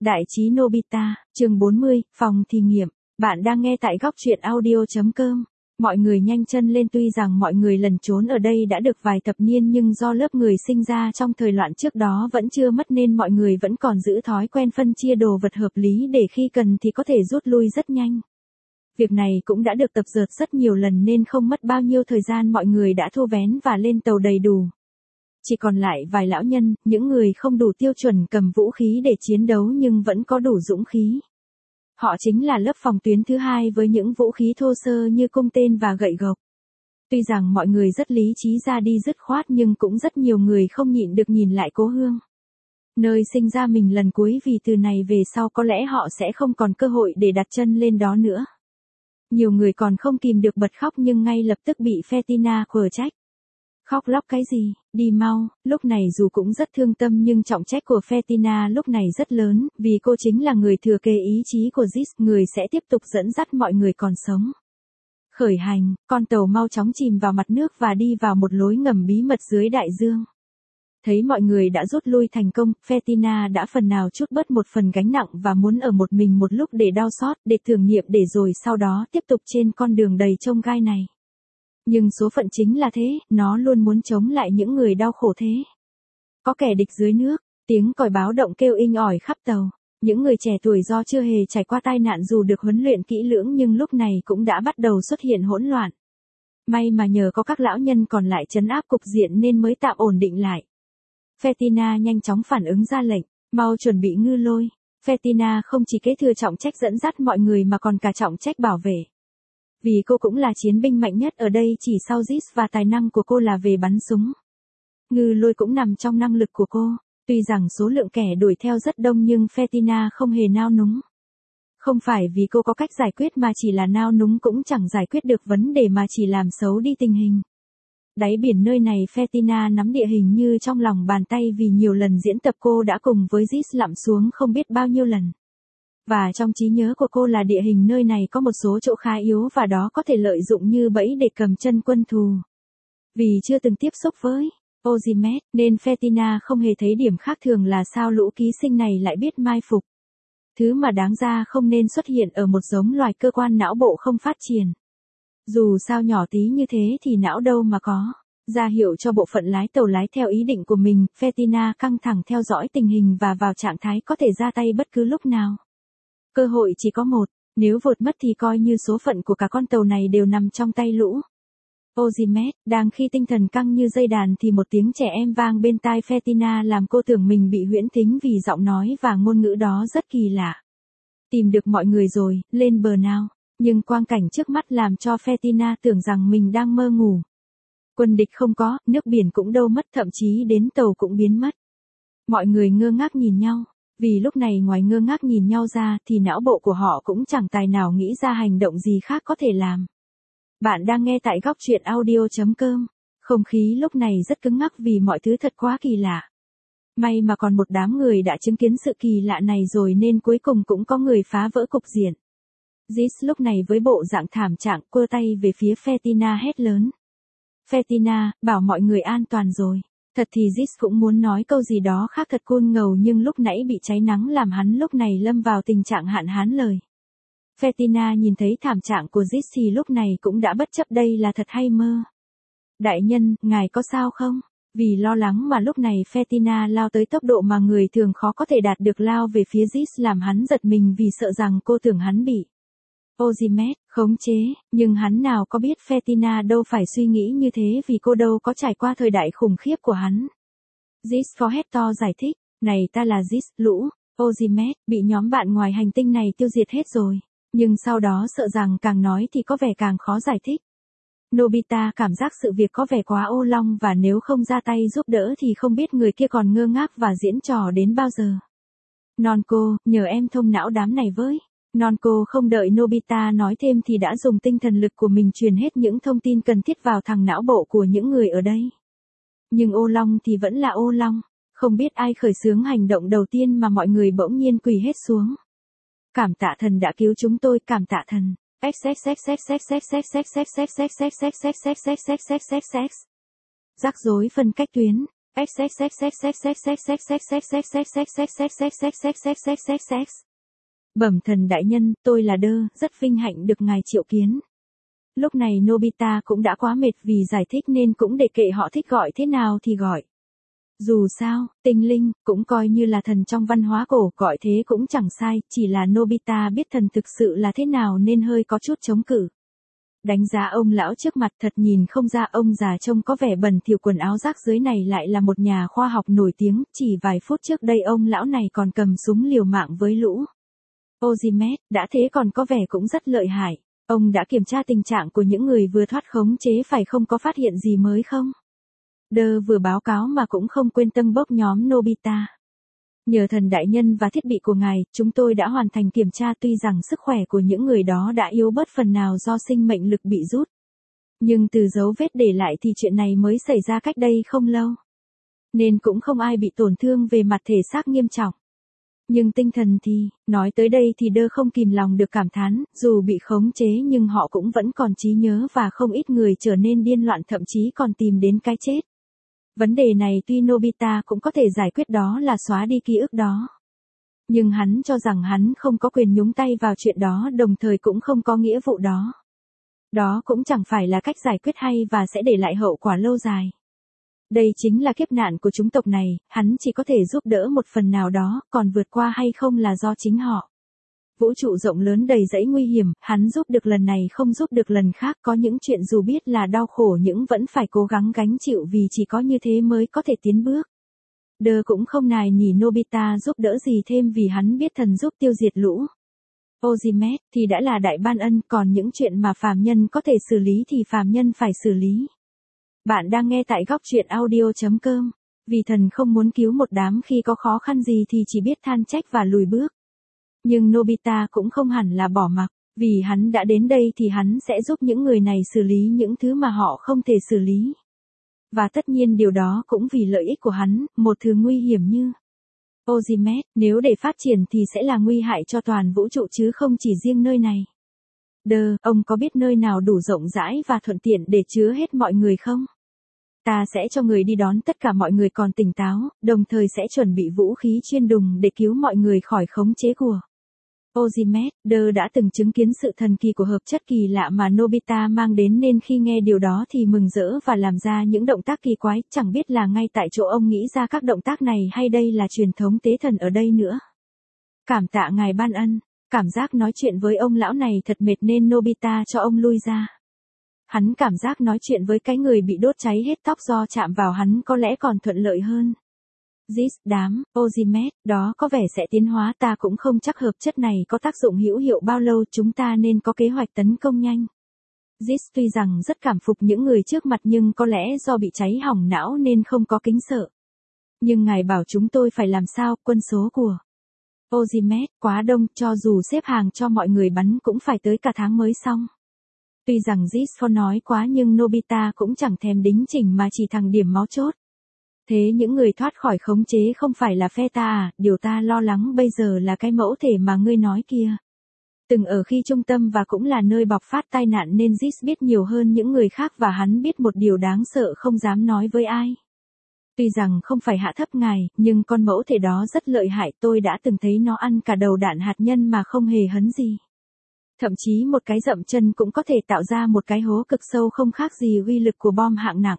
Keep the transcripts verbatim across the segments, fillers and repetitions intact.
Đại trí Nobita, chương bốn mươi, phòng thí nghiệm. Bạn đang nghe tại góc truyện audio.com. Mọi người nhanh chân lên, tuy rằng mọi người lẩn trốn ở đây đã được vài thập niên nhưng do lớp người sinh ra trong thời loạn trước đó vẫn chưa mất nên mọi người vẫn còn giữ thói quen phân chia đồ vật hợp lý để khi cần thì có thể rút lui rất nhanh. Việc này cũng đã được tập dượt rất nhiều lần nên không mất bao nhiêu thời gian mọi người đã thu vén và lên tàu đầy đủ. Chỉ còn lại vài lão nhân, những người không đủ tiêu chuẩn cầm vũ khí để chiến đấu nhưng vẫn có đủ dũng khí. Họ chính là lớp phòng tuyến thứ hai với những vũ khí thô sơ như cung tên và gậy gộc. Tuy rằng mọi người rất lý trí ra đi dứt khoát nhưng cũng rất nhiều người không nhịn được nhìn lại cố hương. Nơi sinh ra mình lần cuối, vì từ này về sau có lẽ họ sẽ không còn cơ hội để đặt chân lên đó nữa. Nhiều người còn không kìm được bật khóc nhưng ngay lập tức bị Fatina quở trách. Khóc lóc cái gì, đi mau. Lúc này dù cũng rất thương tâm nhưng trọng trách của Fatina lúc này rất lớn, vì cô chính là người thừa kế ý chí của Zis, người sẽ tiếp tục dẫn dắt mọi người còn sống. Khởi hành, con tàu mau chóng chìm vào mặt nước và đi vào một lối ngầm bí mật dưới đại dương. Thấy mọi người đã rút lui thành công, Fatina đã phần nào trút bớt một phần gánh nặng và muốn ở một mình một lúc để đau xót, để tưởng niệm để rồi sau đó tiếp tục trên con đường đầy chông gai này. Nhưng số phận chính là thế, nó luôn muốn chống lại những người đau khổ thế. Có kẻ địch dưới nước, tiếng còi báo động kêu inh ỏi khắp tàu. Những người trẻ tuổi do chưa hề trải qua tai nạn dù được huấn luyện kỹ lưỡng nhưng lúc này cũng đã bắt đầu xuất hiện hỗn loạn. May mà nhờ có các lão nhân còn lại trấn áp cục diện nên mới tạm ổn định lại. Fatina nhanh chóng phản ứng ra lệnh, mau chuẩn bị ngư lôi. Fatina không chỉ kế thừa trọng trách dẫn dắt mọi người mà còn cả trọng trách bảo vệ. Vì cô cũng là chiến binh mạnh nhất ở đây chỉ sau Zis và tài năng của cô là về bắn súng. Ngư lôi cũng nằm trong năng lực của cô, tuy rằng số lượng kẻ đuổi theo rất đông nhưng Fatina không hề nao núng. Không phải vì cô có cách giải quyết mà chỉ là nao núng cũng chẳng giải quyết được vấn đề mà chỉ làm xấu đi tình hình. Đáy biển nơi này Fatina nắm địa hình như trong lòng bàn tay vì nhiều lần diễn tập cô đã cùng với Zis lặn xuống không biết bao nhiêu lần. Và trong trí nhớ của cô là địa hình nơi này có một số chỗ khá yếu và đó có thể lợi dụng như bẫy để cầm chân quân thù. Vì chưa từng tiếp xúc với Ozymet nên Fatina không hề thấy điểm khác thường là sao lũ ký sinh này lại biết mai phục. Thứ mà đáng ra không nên xuất hiện ở một giống loài cơ quan não bộ không phát triển. Dù sao nhỏ tí như thế thì não đâu mà có. Ra hiệu cho bộ phận lái tàu lái theo ý định của mình, Fatina căng thẳng theo dõi tình hình và vào trạng thái có thể ra tay bất cứ lúc nào. Cơ hội chỉ có một, nếu vượt mất thì coi như số phận của cả con tàu này đều nằm trong tay lũ Ozymet. Đang khi tinh thần căng như dây đàn thì một tiếng trẻ em vang bên tai Fatina làm cô tưởng mình bị huyễn thính vì giọng nói và ngôn ngữ đó rất kỳ lạ. Tìm được mọi người rồi, lên bờ nào. Nhưng quang cảnh trước mắt làm cho Fatina tưởng rằng mình đang mơ ngủ. Quân địch không có, nước biển cũng đâu mất, thậm chí đến tàu cũng biến mất. Mọi người ngơ ngác nhìn nhau. Vì lúc này ngoài ngơ ngác nhìn nhau ra thì não bộ của họ cũng chẳng tài nào nghĩ ra hành động gì khác có thể làm. Bạn đang nghe tại góc truyện audio.com. Không khí lúc này rất cứng ngắc vì mọi thứ thật quá kỳ lạ. May mà còn một đám người đã chứng kiến sự kỳ lạ này rồi nên cuối cùng cũng có người phá vỡ cục diện. Zis lúc này với bộ dạng thảm trạng quơ tay về phía Fatina hét lớn. Fatina, bảo mọi người an toàn rồi. Thật thì Zis cũng muốn nói câu gì đó khác thật cool ngầu nhưng lúc nãy bị cháy nắng làm hắn lúc này lâm vào tình trạng hạn hán lời. Fatina nhìn thấy thảm trạng của Zis thì lúc này cũng đã bất chấp đây là thật hay mơ. Đại nhân, ngài có sao không? Vì lo lắng mà lúc này Fatina lao tới tốc độ mà người thường khó có thể đạt được, lao về phía Zis làm hắn giật mình vì sợ rằng cô tưởng hắn bị Ozymet khống chế, nhưng hắn nào có biết Fatina đâu phải suy nghĩ như thế vì cô đâu có trải qua thời đại khủng khiếp của hắn. Zis phó hét to giải thích, này ta là Zis, lũ Ozymet bị nhóm bạn ngoài hành tinh này tiêu diệt hết rồi. Nhưng sau đó sợ rằng càng nói thì có vẻ càng khó giải thích. Nobita cảm giác sự việc có vẻ quá ô long và nếu không ra tay giúp đỡ thì không biết người kia còn ngơ ngác và diễn trò đến bao giờ. Nonco, nhờ em thông não đám này với. Nonco không đợi Nobita nói thêm thì đã dùng tinh thần lực của mình truyền hết những thông tin cần thiết vào thằng não bộ của những người ở đây. Nhưng ô long thì vẫn là ô long, không biết ai khởi xướng hành động đầu tiên mà mọi người bỗng nhiên quỳ hết xuống. Cảm tạ thần đã cứu chúng tôi, cảm tạ thần. Rắc rối phân cách tuyến. Bẩm thần đại nhân, tôi là Đơ, rất vinh hạnh được ngài triệu kiến. Lúc này Nobita cũng đã quá mệt vì giải thích nên cũng để kệ họ thích gọi thế nào thì gọi. Dù sao, tinh linh, cũng coi như là thần trong văn hóa cổ, gọi thế cũng chẳng sai, chỉ là Nobita biết thần thực sự là thế nào nên hơi có chút chống cự. Đánh giá ông lão trước mặt thật nhìn không ra ông già trông có vẻ bẩn thỉu, quần áo rác dưới này lại là một nhà khoa học nổi tiếng, chỉ vài phút trước đây ông lão này còn cầm súng liều mạng với lũ Ozymet, đã thế còn có vẻ cũng rất lợi hại. Ông đã kiểm tra tình trạng của những người vừa thoát khống chế phải không, có phát hiện gì mới không? Đơ vừa báo cáo mà cũng không quên tâng bốc nhóm Nobita. Nhờ thần đại nhân và thiết bị của ngài, chúng tôi đã hoàn thành kiểm tra, tuy rằng sức khỏe của những người đó đã yếu bớt phần nào do sinh mệnh lực bị rút. Nhưng từ dấu vết để lại thì chuyện này mới xảy ra cách đây không lâu. Nên cũng không ai bị tổn thương về mặt thể xác nghiêm trọng. Nhưng tinh thần thì, nói tới đây thì Đơ không kìm lòng được cảm thán, dù bị khống chế nhưng họ cũng vẫn còn trí nhớ và không ít người trở nên điên loạn, thậm chí còn tìm đến cái chết. Vấn đề này tuy Nobita cũng có thể giải quyết, đó là xóa đi ký ức đó. Nhưng hắn cho rằng hắn không có quyền nhúng tay vào chuyện đó, đồng thời cũng không có nghĩa vụ đó. Đó cũng chẳng phải là cách giải quyết hay và sẽ để lại hậu quả lâu dài. Đây chính là kiếp nạn của chúng tộc này, hắn chỉ có thể giúp đỡ một phần nào đó, còn vượt qua hay không là do chính họ. Vũ trụ rộng lớn đầy dẫy nguy hiểm, hắn giúp được lần này không giúp được lần khác, có những chuyện dù biết là đau khổ nhưng vẫn phải cố gắng gánh chịu vì chỉ có như thế mới có thể tiến bước. Đơ cũng không nài nỉ Nobita giúp đỡ gì thêm vì hắn biết thần giúp tiêu diệt lũ Ozymet thì đã là đại ban ân, còn những chuyện mà phàm nhân có thể xử lý thì phàm nhân phải xử lý. Bạn đang nghe tại góc truyện audio chấm com. Vì thần không muốn cứu một đám khi có khó khăn gì thì chỉ biết than trách và lùi bước. Nhưng Nobita cũng không hẳn là bỏ mặc, vì hắn đã đến đây thì hắn sẽ giúp những người này xử lý những thứ mà họ không thể xử lý. Và tất nhiên điều đó cũng vì lợi ích của hắn, một thứ nguy hiểm như Ozymet, nếu để phát triển thì sẽ là nguy hại cho toàn vũ trụ chứ không chỉ riêng nơi này. Đơ, ông có biết nơi nào đủ rộng rãi và thuận tiện để chứa hết mọi người không? Ta sẽ cho người đi đón tất cả mọi người còn tỉnh táo, đồng thời sẽ chuẩn bị vũ khí chuyên đùng để cứu mọi người khỏi khống chế của Ozymet. Đơ đã từng chứng kiến sự thần kỳ của hợp chất kỳ lạ mà Nobita mang đến nên khi nghe điều đó thì mừng rỡ và làm ra những động tác kỳ quái, chẳng biết là ngay tại chỗ ông nghĩ ra các động tác này hay đây là truyền thống tế thần ở đây nữa. Cảm tạ ngài ban ân. Cảm giác nói chuyện với ông lão này thật mệt nên Nobita cho ông lui ra. Hắn cảm giác nói chuyện với cái người bị đốt cháy hết tóc do chạm vào hắn có lẽ còn thuận lợi hơn. Zis, đám, Ozymet, đó có vẻ sẽ tiến hóa, ta cũng không chắc hợp chất này có tác dụng hữu hiệu bao lâu, chúng ta nên có kế hoạch tấn công nhanh. Zis tuy rằng rất cảm phục những người trước mặt nhưng có lẽ do bị cháy hỏng não nên không có kính sợ. Nhưng ngài bảo chúng tôi phải làm sao, quân số của Ozymet quá đông, cho dù xếp hàng cho mọi người bắn cũng phải tới cả tháng mới xong. Tuy rằng Zis nói quá nhưng Nobita cũng chẳng thèm đính chỉnh mà chỉ thẳng điểm máu chốt. Thế những người thoát khỏi khống chế không phải là phe ta à, điều ta lo lắng bây giờ là cái mẫu thể mà ngươi nói kia. Từng ở khi trung tâm và cũng là nơi bộc phát tai nạn nên Zis biết nhiều hơn những người khác và hắn biết một điều đáng sợ không dám nói với ai. Tuy rằng không phải hạ thấp ngài, nhưng con mẫu thể đó rất lợi hại, tôi đã từng thấy nó ăn cả đầu đạn hạt nhân mà không hề hấn gì. Thậm chí một cái dậm chân cũng có thể tạo ra một cái hố cực sâu không khác gì uy lực của bom hạng nặng.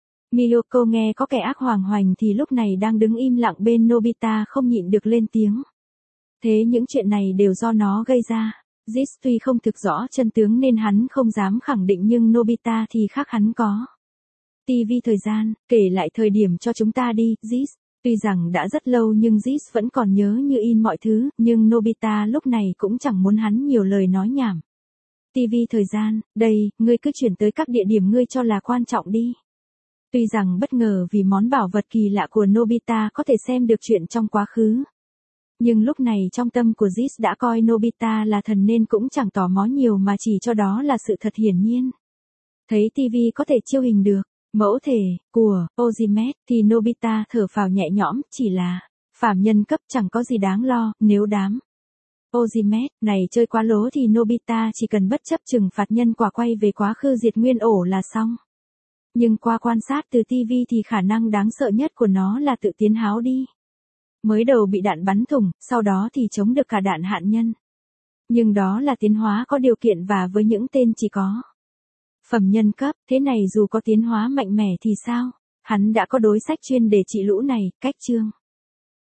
Miyoko nghe có kẻ ác hoàng hoành thì lúc này đang đứng im lặng bên Nobita không nhịn được lên tiếng. Thế những chuyện này đều do nó gây ra. Zis tuy không thực rõ chân tướng nên hắn không dám khẳng định nhưng Nobita thì khác hắn có. ti vi thời gian, kể lại thời điểm cho chúng ta đi, Zis. Tuy rằng đã rất lâu nhưng Zis vẫn còn nhớ như in mọi thứ, nhưng Nobita lúc này cũng chẳng muốn hắn nhiều lời nói nhảm. ti vi thời gian, đây, ngươi cứ chuyển tới các địa điểm ngươi cho là quan trọng đi. Tuy rằng bất ngờ vì món bảo vật kỳ lạ của Nobita có thể xem được chuyện trong quá khứ. Nhưng lúc này trong tâm của Zis đã coi Nobita là thần nên cũng chẳng tò mò nhiều mà chỉ cho đó là sự thật hiển nhiên. Thấy ti vi có thể chiêu hình được mẫu thể của Ozymet thì Nobita thở phào nhẹ nhõm, chỉ là phàm nhân cấp chẳng có gì đáng lo, nếu đám Ozymet này chơi quá lố thì Nobita chỉ cần bất chấp trừng phạt nhân quả quay về quá khứ diệt nguyên ổ là xong. Nhưng qua quan sát từ ti vi thì khả năng đáng sợ nhất của nó là tự tiến háo đi. Mới đầu bị đạn bắn thủng, sau đó thì chống được cả đạn hạt nhân. Nhưng đó là tiến hóa có điều kiện và với những tên chỉ có phẩm nhân cấp, thế này dù có tiến hóa mạnh mẽ thì sao? Hắn đã có đối sách chuyên để trị lũ này, cách chương.